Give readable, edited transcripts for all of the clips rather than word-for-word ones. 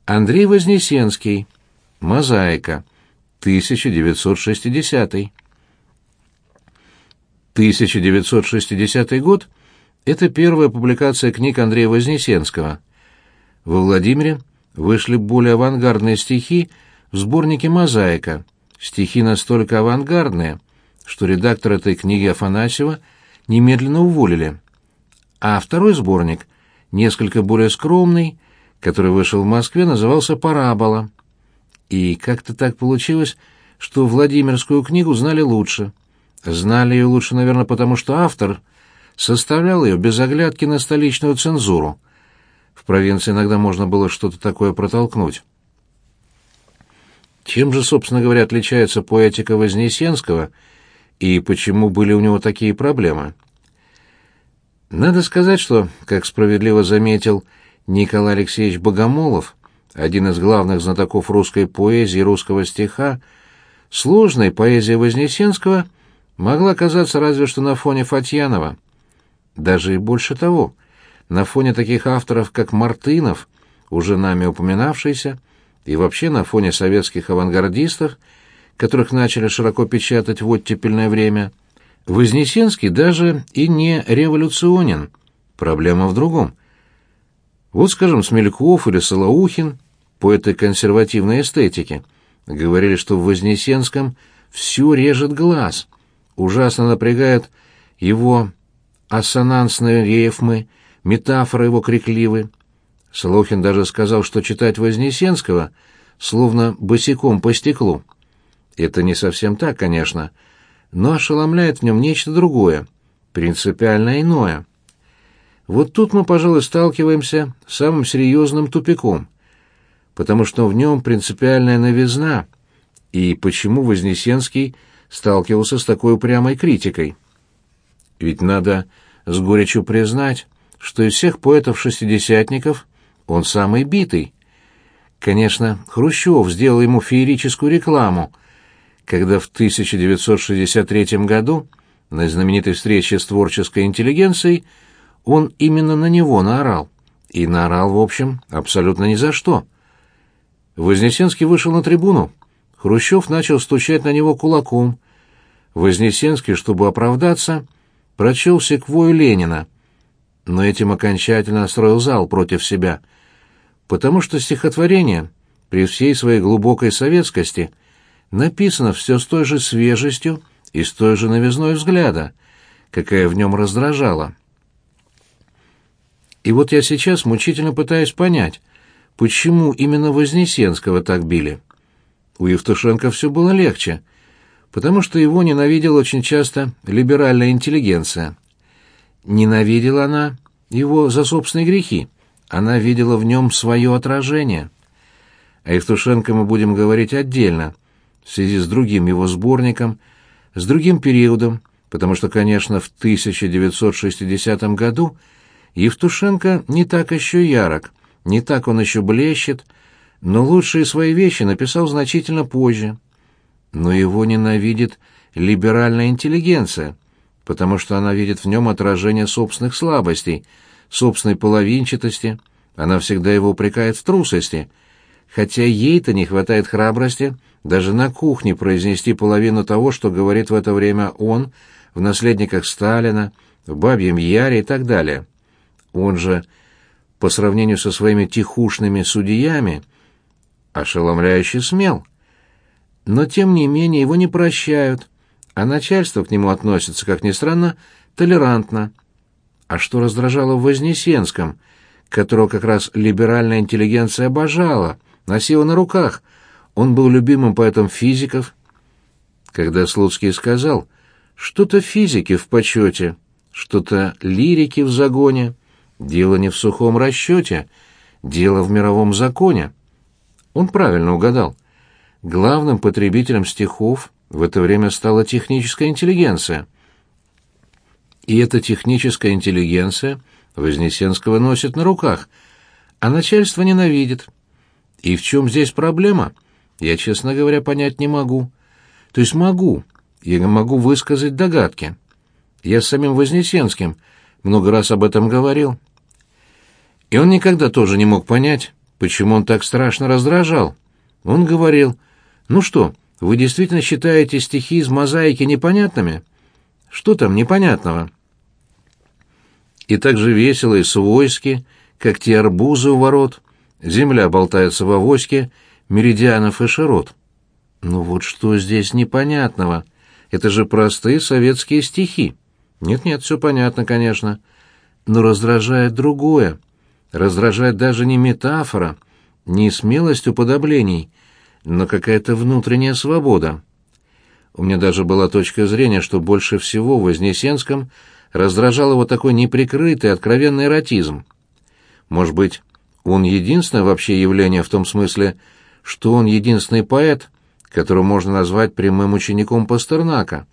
Андрей Вознесенский. Мозаика. 1960. 1960 год — это первая публикация книг Андрея Вознесенского. Во Владимире вышли более авангардные стихи в сборнике «Мозаика». Стихи настолько авангардные, что редактор этой книги Афанасьева немедленно уволили. А второй сборник, несколько более скромный, который вышел в Москве, назывался «Парабола». И как-то так получилось, что Владимирскую книгу знали лучше. Знали ее лучше, наверное, потому что автор составлял ее без оглядки на столичную цензуру. В провинции иногда можно было что-то такое протолкнуть. Чем же, собственно говоря, отличается поэтика Вознесенского и почему были у него такие проблемы? Надо сказать, что, как справедливо заметил Николай Алексеевич Богомолов, один из главных знатоков русской поэзии и русского стиха, сложной поэзия Вознесенского могла казаться разве что на фоне Фатьянова. Даже и больше того, на фоне таких авторов, как Мартынов, уже нами упоминавшийся, и вообще на фоне советских авангардистов, которых начали широко печатать в оттепельное время, Вознесенский даже и не революционен. Проблема в другом. Вот, скажем, Смельков или Солоухин, поэты консервативной эстетики, говорили, что в Вознесенском все режет глаз, ужасно напрягают его ассонансные рифмы, метафоры его крикливы. Солоухин даже сказал, что читать Вознесенского словно босиком по стеклу. Это не совсем так, конечно, но ошеломляет в нем нечто другое, принципиально иное. Вот тут мы, пожалуй, сталкиваемся с самым серьезным тупиком, потому что в нем принципиальная новизна, и почему Вознесенский сталкивался с такой упрямой критикой. Ведь надо с горечью признать, что из всех поэтов-шестидесятников он самый битый. Конечно, Хрущев сделал ему феерическую рекламу, когда в 1963 году на знаменитой встрече с творческой интеллигенцией он именно на него наорал. И наорал, в общем, абсолютно ни за что. Вознесенский вышел на трибуну. Хрущев начал стучать на него кулаком. Вознесенский, чтобы оправдаться, прочел секвою Ленина, но этим окончательно настроил зал против себя, потому что стихотворение, при всей своей глубокой советскости, написано все с той же свежестью и с той же новизной взгляда, какая в нем раздражала. И вот я сейчас мучительно пытаюсь понять, почему именно Вознесенского так били. У Евтушенко все было легче, потому что его ненавидела очень часто либеральная интеллигенция. Ненавидела она его за собственные грехи, она видела в нем свое отражение. О Евтушенко мы будем говорить отдельно, в связи с другим его сборником, с другим периодом, потому что, конечно, в 1960 году Евтушенко не так еще ярок, не так он еще блещет, но лучшие свои вещи написал значительно позже. Но его ненавидит либеральная интеллигенция, потому что она видит в нем отражение собственных слабостей, собственной половинчатости, она всегда его упрекает в трусости, хотя ей-то не хватает храбрости даже на кухне произнести половину того, что говорит в это время он в «Наследниках Сталина», в «Бабьем Яре» и так далее. Он же, по сравнению со своими тихушными судьями, ошеломляюще смел. Но, тем не менее, его не прощают, а начальство к нему относится, как ни странно, толерантно. А что раздражало в Вознесенском, которого как раз либеральная интеллигенция обожала, носила на руках? Он был любимым поэтом физиков. Когда Слуцкий сказал, что-то физики в почете, что-то лирики в загоне, дело не в сухом расчете, дело в мировом законе. Он правильно угадал. Главным потребителем стихов в это время стала техническая интеллигенция. И эта техническая интеллигенция Вознесенского носит на руках, а начальство ненавидит. И в чем здесь проблема, я, честно говоря, понять не могу. То есть я могу высказать догадки. Я с самим Вознесенским много раз об этом говорил. И он никогда тоже не мог понять, почему он так страшно раздражал. Он говорил: «Ну что, вы действительно считаете стихи из мозаики непонятными? Что там непонятного?» И так же весело и свойски, как те арбузы у ворот, земля болтается в авоське, меридианов и широт. Ну вот что здесь непонятного? Это же простые советские стихи. Нет-нет, все понятно, конечно. Но раздражает другое. Раздражает даже не метафора, не смелость уподоблений, но какая-то внутренняя свобода. У меня даже была точка зрения, что больше всего в Вознесенском раздражал его такой неприкрытый, откровенный эротизм. Может быть, он единственное вообще явление в том смысле, что он единственный поэт, которого можно назвать прямым учеником Пастернака.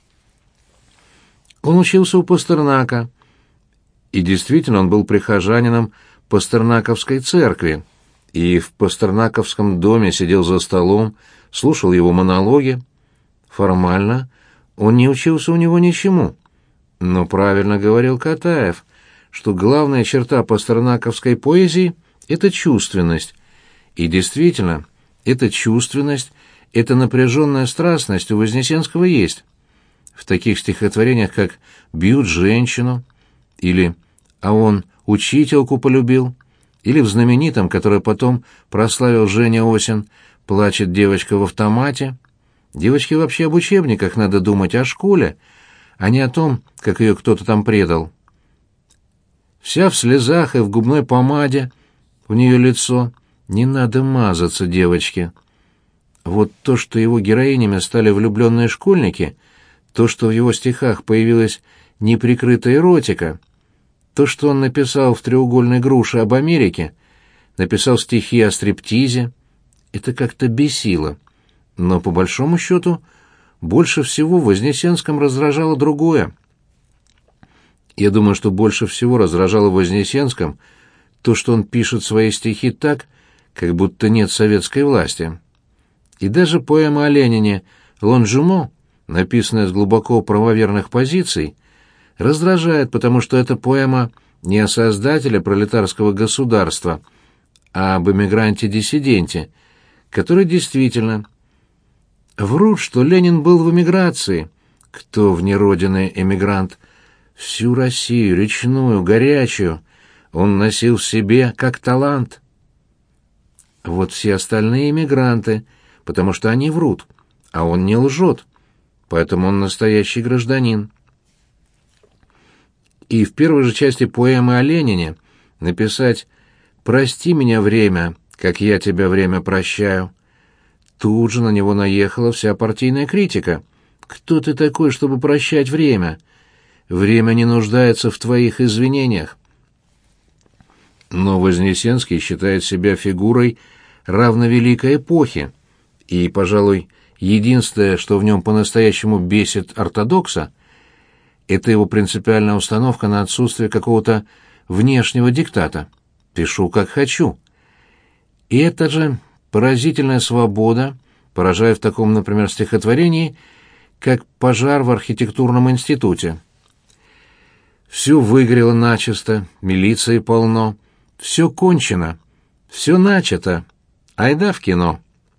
Он учился у Пастернака, и действительно он был прихожанином Пастернаковской церкви, и в Пастернаковском доме сидел за столом, слушал его монологи. Формально он не учился у него ничему, но правильно говорил Катаев, что главная черта пастернаковской поэзии — это чувственность, и действительно, эта чувственность, эта напряженная страстность у Вознесенского есть. В таких стихотворениях, как «Бьют женщину» или «А он учительку полюбил», или в знаменитом, которое потом прославил Женя Осин, «Плачет девочка в автомате». Девочке вообще об учебниках надо думать, о школе, а не о том, как ее кто-то там предал. Вся в слезах и в губной помаде, у нее лицо. Не надо мазаться девочке. Вот то, что его героинями стали влюбленные школьники, то, что в его стихах появилась неприкрытая эротика, то, что он написал в «Треугольной груше» об Америке, написал стихи о стриптизе, это как-то бесило. Но, по большому счету, больше всего в Вознесенском раздражало другое. Я думаю, что больше всего раздражало в Вознесенском то, что он пишет свои стихи так, как будто нет советской власти. И даже поэма о Ленине «Лонжумо», написанная с глубоко правоверных позиций, раздражает, потому что это поэма не о создателе пролетарского государства, а об эмигранте-диссиденте, который действительно... Врут, что Ленин был в эмиграции. Кто вне родины эмигрант? Всю Россию, речную, горячую, он носил в себе как талант. Вот все остальные эмигранты, потому что они врут, а он не лжет, поэтому он настоящий гражданин. И в первой же части поэмы о Ленине написать «Прости меня, время, как я тебя, время, прощаю». Тут же на него наехала вся партийная критика. «Кто ты такой, чтобы прощать время? Время не нуждается в твоих извинениях». Но Вознесенский считает себя фигурой равновеликой эпохи, и, пожалуй, единственное, что в нем по-настоящему бесит ортодокса, это его принципиальная установка на отсутствие какого-то внешнего диктата. «Пишу, как хочу». И это же... Поразительная свобода поражает в таком, например, стихотворении, как «Пожар в архитектурном институте». Все выгорело начисто, милиции полно, все кончено, все начато, айда в кино.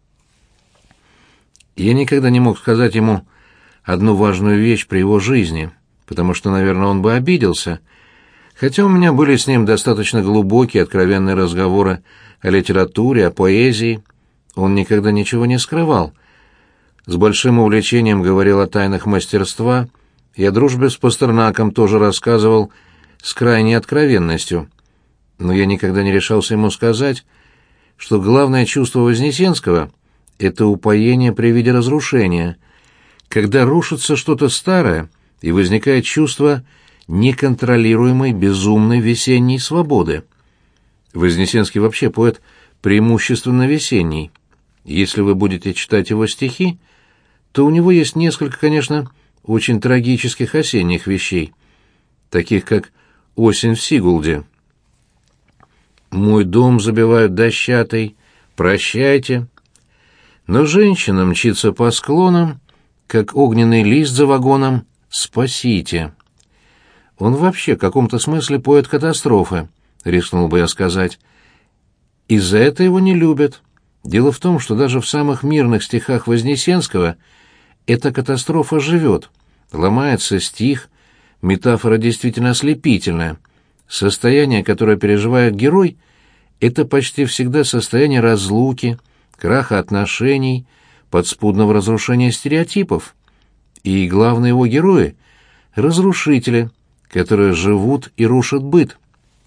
Я никогда не мог сказать ему одну важную вещь при его жизни, потому что, наверное, он бы обиделся, хотя у меня были с ним достаточно глубокие, откровенные разговоры о литературе, о поэзии. Он никогда ничего не скрывал. С большим увлечением говорил о тайнах мастерства, и о дружбе с Пастернаком тоже рассказывал с крайней откровенностью. Но я никогда не решался ему сказать, что главное чувство Вознесенского — это упоение при виде разрушения, когда рушится что-то старое, и возникает чувство неконтролируемой безумной весенней свободы. Вознесенский вообще поэт преимущественно весенний. Если вы будете читать его стихи, то у него есть несколько, конечно, очень трагических осенних вещей, таких как «Осень в Сигулде». «Мой дом забивают дощатой, прощайте». Но женщина мчится по склонам, как огненный лист за вагоном, спасите. Он вообще в каком-то смысле поэт катастрофы, рискнул бы я сказать. И за это его не любят. Дело в том, что даже в самых мирных стихах Вознесенского эта катастрофа живет. Ломается стих, метафора действительно ослепительная. Состояние, которое переживает герой, это почти всегда состояние разлуки, краха отношений, подспудного разрушения стереотипов. И главные его герои — разрушители, которые живут и рушат быт.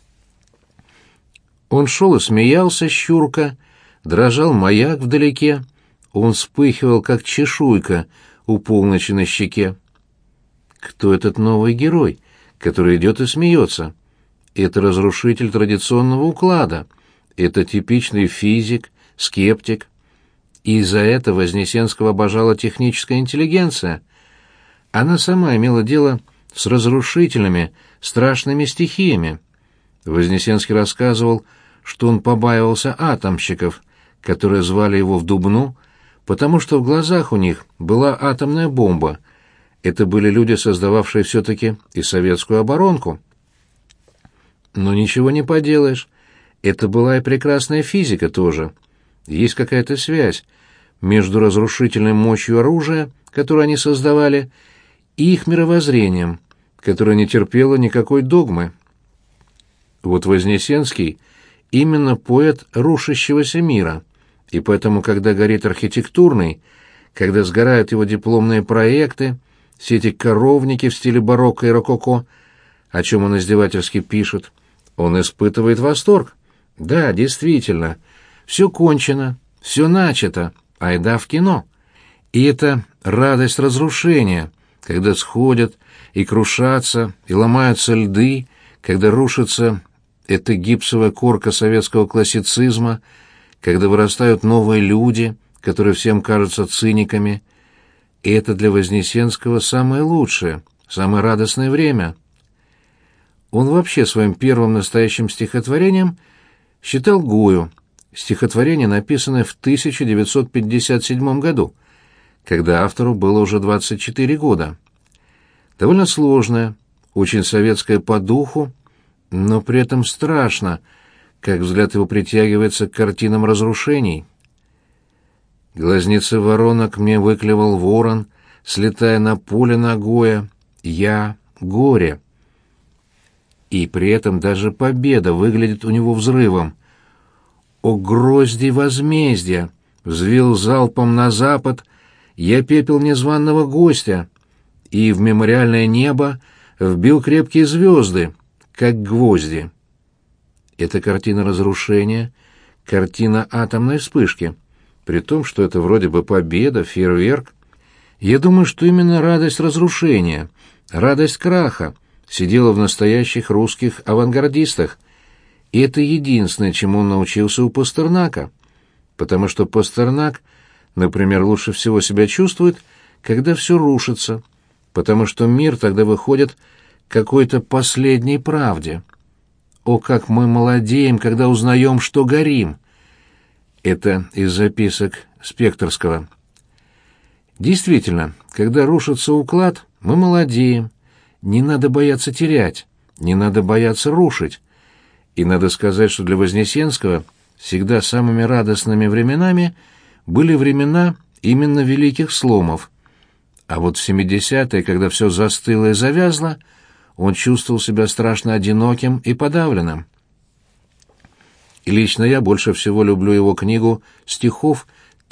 Он шел и смеялся, щурка, дрожал маяк вдалеке, он вспыхивал, как чешуйка у полночи на щеке. Кто этот новый герой, который идет и смеется? Это разрушитель традиционного уклада, это типичный физик, скептик. И за это Вознесенского обожала техническая интеллигенция. Она сама имела дело с разрушительными, страшными стихиями. Вознесенский рассказывал, что он побаивался атомщиков, которые звали его в Дубну, потому что в глазах у них была атомная бомба. Это были люди, создававшие все-таки и советскую оборонку. Но ничего не поделаешь. Это была и прекрасная физика тоже. Есть какая-то связь между разрушительной мощью оружия, которое они создавали, и их мировоззрением, которое не терпело никакой догмы. Вот Вознесенский именно поэт рушащегося мира, и поэтому, когда горит архитектурный, когда сгорают его дипломные проекты, все эти коровники в стиле барокко и рококо, о чем он издевательски пишет, он испытывает восторг. Да, действительно, все кончено, все начато, айда в кино. И это радость разрушения, когда сходят и крушатся, и ломаются льды, когда рушится эта гипсовая корка советского классицизма, когда вырастают новые люди, которые всем кажутся циниками. И это для Вознесенского самое лучшее, самое радостное время. Он вообще своим первым настоящим стихотворением считал Гою, стихотворение, написанное в 1957 году, когда автору было уже 24 года. Довольно сложное, очень советское по духу, но при этом страшно, как взгляд его притягивается к картинам разрушений. Глазницы воронок мне выклевал ворон, слетая на поле ногое, я — горе. И при этом даже победа выглядит у него взрывом. О грозди возмездия! Взвил залпом на запад, я пепел незваного гостя, и в мемориальное небо вбил крепкие звезды, как гвозди. Это картина разрушения, картина атомной вспышки, при том, что это вроде бы победа, фейерверк. Я думаю, что именно радость разрушения, радость краха сидела в настоящих русских авангардистах, и это единственное, чему он научился у Пастернака, потому что Пастернак, например, лучше всего себя чувствует, когда все рушится, потому что мир тогда выходит к какой-то последней правде. О, как мы молодеем, когда узнаем, что горим! Это из записок Спекторского. Действительно, когда рушится уклад, мы молодеем. Не надо бояться терять, не надо бояться рушить. И надо сказать, что для Вознесенского всегда самыми радостными временами были времена именно великих сломов. А вот в 70-е, когда все застыло и завязло, он чувствовал себя страшно одиноким и подавленным. И лично я больше всего люблю его книгу стихов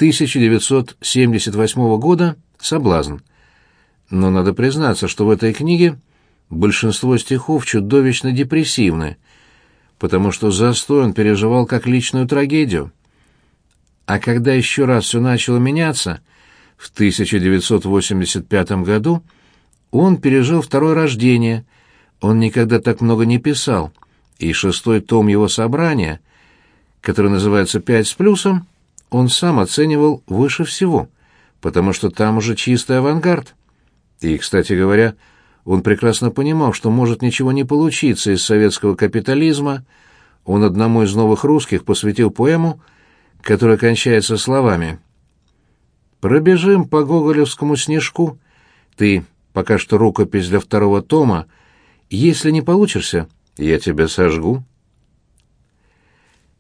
1978 года «Соблазн». Но надо признаться, что в этой книге большинство стихов чудовищно депрессивны, потому что застой он переживал как личную трагедию. А когда еще раз все начало меняться, в 1985 году он пережил второе рождение, он никогда так много не писал, и 6-й том его собрания, который называется «Пять с плюсом», он сам оценивал выше всего, потому что там уже чистый авангард. И, кстати говоря, он прекрасно понимал, что может ничего не получиться из советского капитализма. Он одному из новых русских посвятил поэму, которая кончается словами: «Пробежим по гоголевскому снежку. Ты пока что рукопись для 2-го тома. Если не получишься, я тебя сожгу».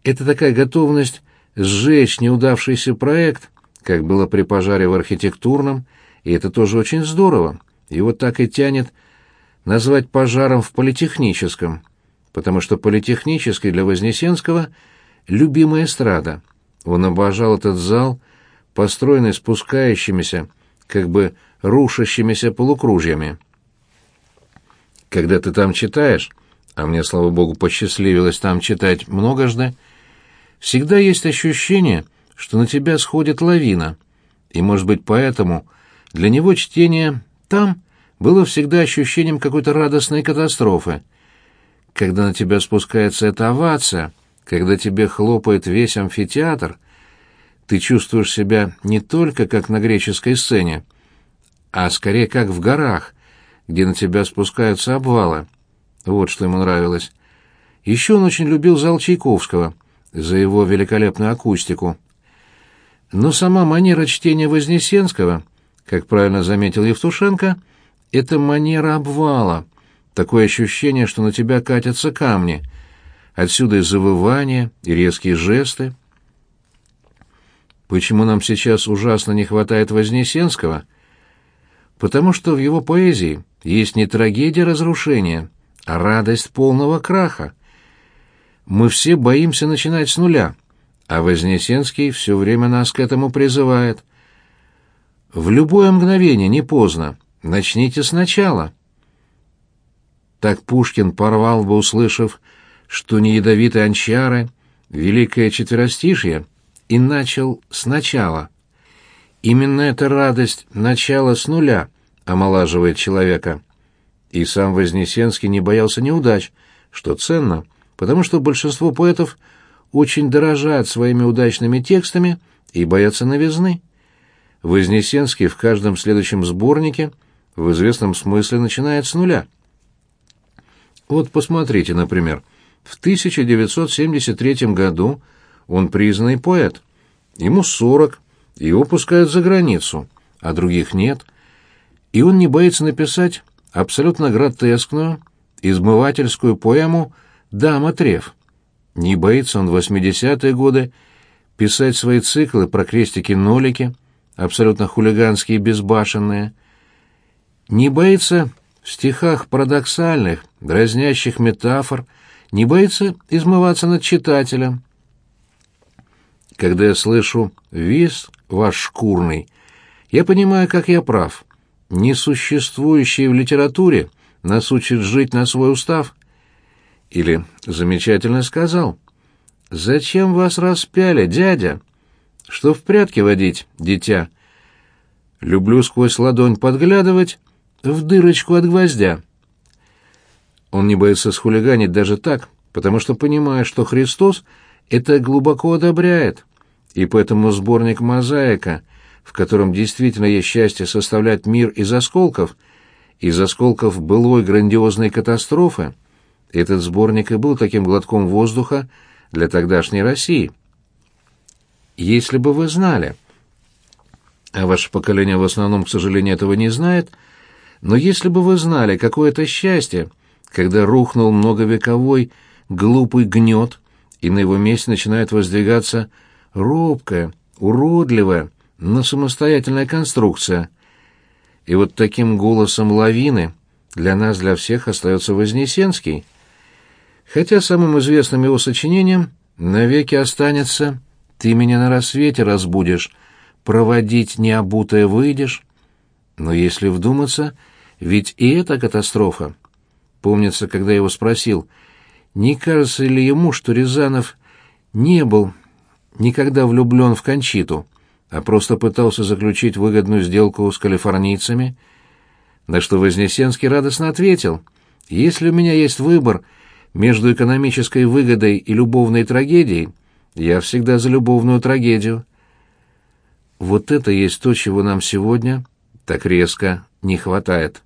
Это такая готовность сжечь неудавшийся проект, как было при пожаре в архитектурном, и это тоже очень здорово. Его так и тянет назвать пожаром в политехническом, потому что политехнический для Вознесенского — любимая эстрада. Он обожал этот зал, построенный спускающимися, как бы рушащимися полукружьями. Когда ты там читаешь, а мне, слава богу, посчастливилось там читать многожды, всегда есть ощущение, что на тебя сходит лавина, и, может быть, поэтому для него чтение там было всегда ощущением какой-то радостной катастрофы. Когда на тебя спускается эта овация, когда тебе хлопает весь амфитеатр, ты чувствуешь себя не только как на греческой сцене, а скорее как в горах, где на тебя спускаются обвалы. Вот что ему нравилось. Еще он очень любил зал Чайковского за его великолепную акустику. Но сама манера чтения Вознесенского, как правильно заметил Евтушенко, это манера обвала, такое ощущение, что на тебя катятся камни. Отсюда и завывания, и резкие жесты. Почему нам сейчас ужасно не хватает Вознесенского? Потому что в его поэзии есть не трагедия разрушения, а радость полного краха. Мы все боимся начинать с нуля, а Вознесенский все время нас к этому призывает. В любое мгновение, не поздно, начните сначала. Так Пушкин порвал бы, услышав, что не ядовитые анчары, великое четверостишье, и начал сначала. Именно эта радость начала с нуля омолаживает человека. И сам Вознесенский не боялся неудач, что ценно, потому что большинство поэтов очень дорожат своими удачными текстами и боятся новизны. Вознесенский в каждом следующем сборнике в известном смысле начинает с нуля. Вот посмотрите, например, в 1973 году он признанный поэт. Ему 40, его пускают за границу, а других нет. И он не боится написать абсолютно гротескную, измывательскую поэму «Дама Треф». Не боится он в 80-е годы писать свои циклы про крестики-нолики, абсолютно хулиганские и безбашенные. Не боится в стихах парадоксальных, дразнящих метафор, не боится измываться над читателем. Когда я слышу «виз ваш шкурный», я понимаю, как я прав. Несуществующее в литературе нас учит жить на свой устав. Или замечательно сказал: «Зачем вас распяли, дядя? Что в прятки водить, дитя? Люблю сквозь ладонь подглядывать в дырочку от гвоздя». Он не боится схулиганить даже так, потому что понимает, что Христос это глубоко одобряет, и поэтому сборник «Мозаика», в котором действительно есть счастье составлять мир из осколков былой грандиозной катастрофы, этот сборник и был таким глотком воздуха для тогдашней России. Если бы вы знали, а ваше поколение в основном, к сожалению, этого не знает, но если бы вы знали, какое это счастье, когда рухнул многовековой глупый гнет, и на его месте начинает воздвигаться робкая, уродливая, но самостоятельная конструкция. И вот таким голосом лавины для нас, для всех остается Вознесенский. Хотя самым известным его сочинением навеки останется «Ты меня на рассвете разбудишь, проводить необутое выйдешь». Но если вдуматься, ведь и это катастрофа. Помнится, когда я его спросил, не кажется ли ему, что Рязанов не был никогда влюблен в Кончиту, а просто пытался заключить выгодную сделку с калифорнийцами, на что Вознесенский радостно ответил: «Если у меня есть выбор между экономической выгодой и любовной трагедией, я всегда за любовную трагедию». Вот это есть то, чего нам сегодня так резко не хватает.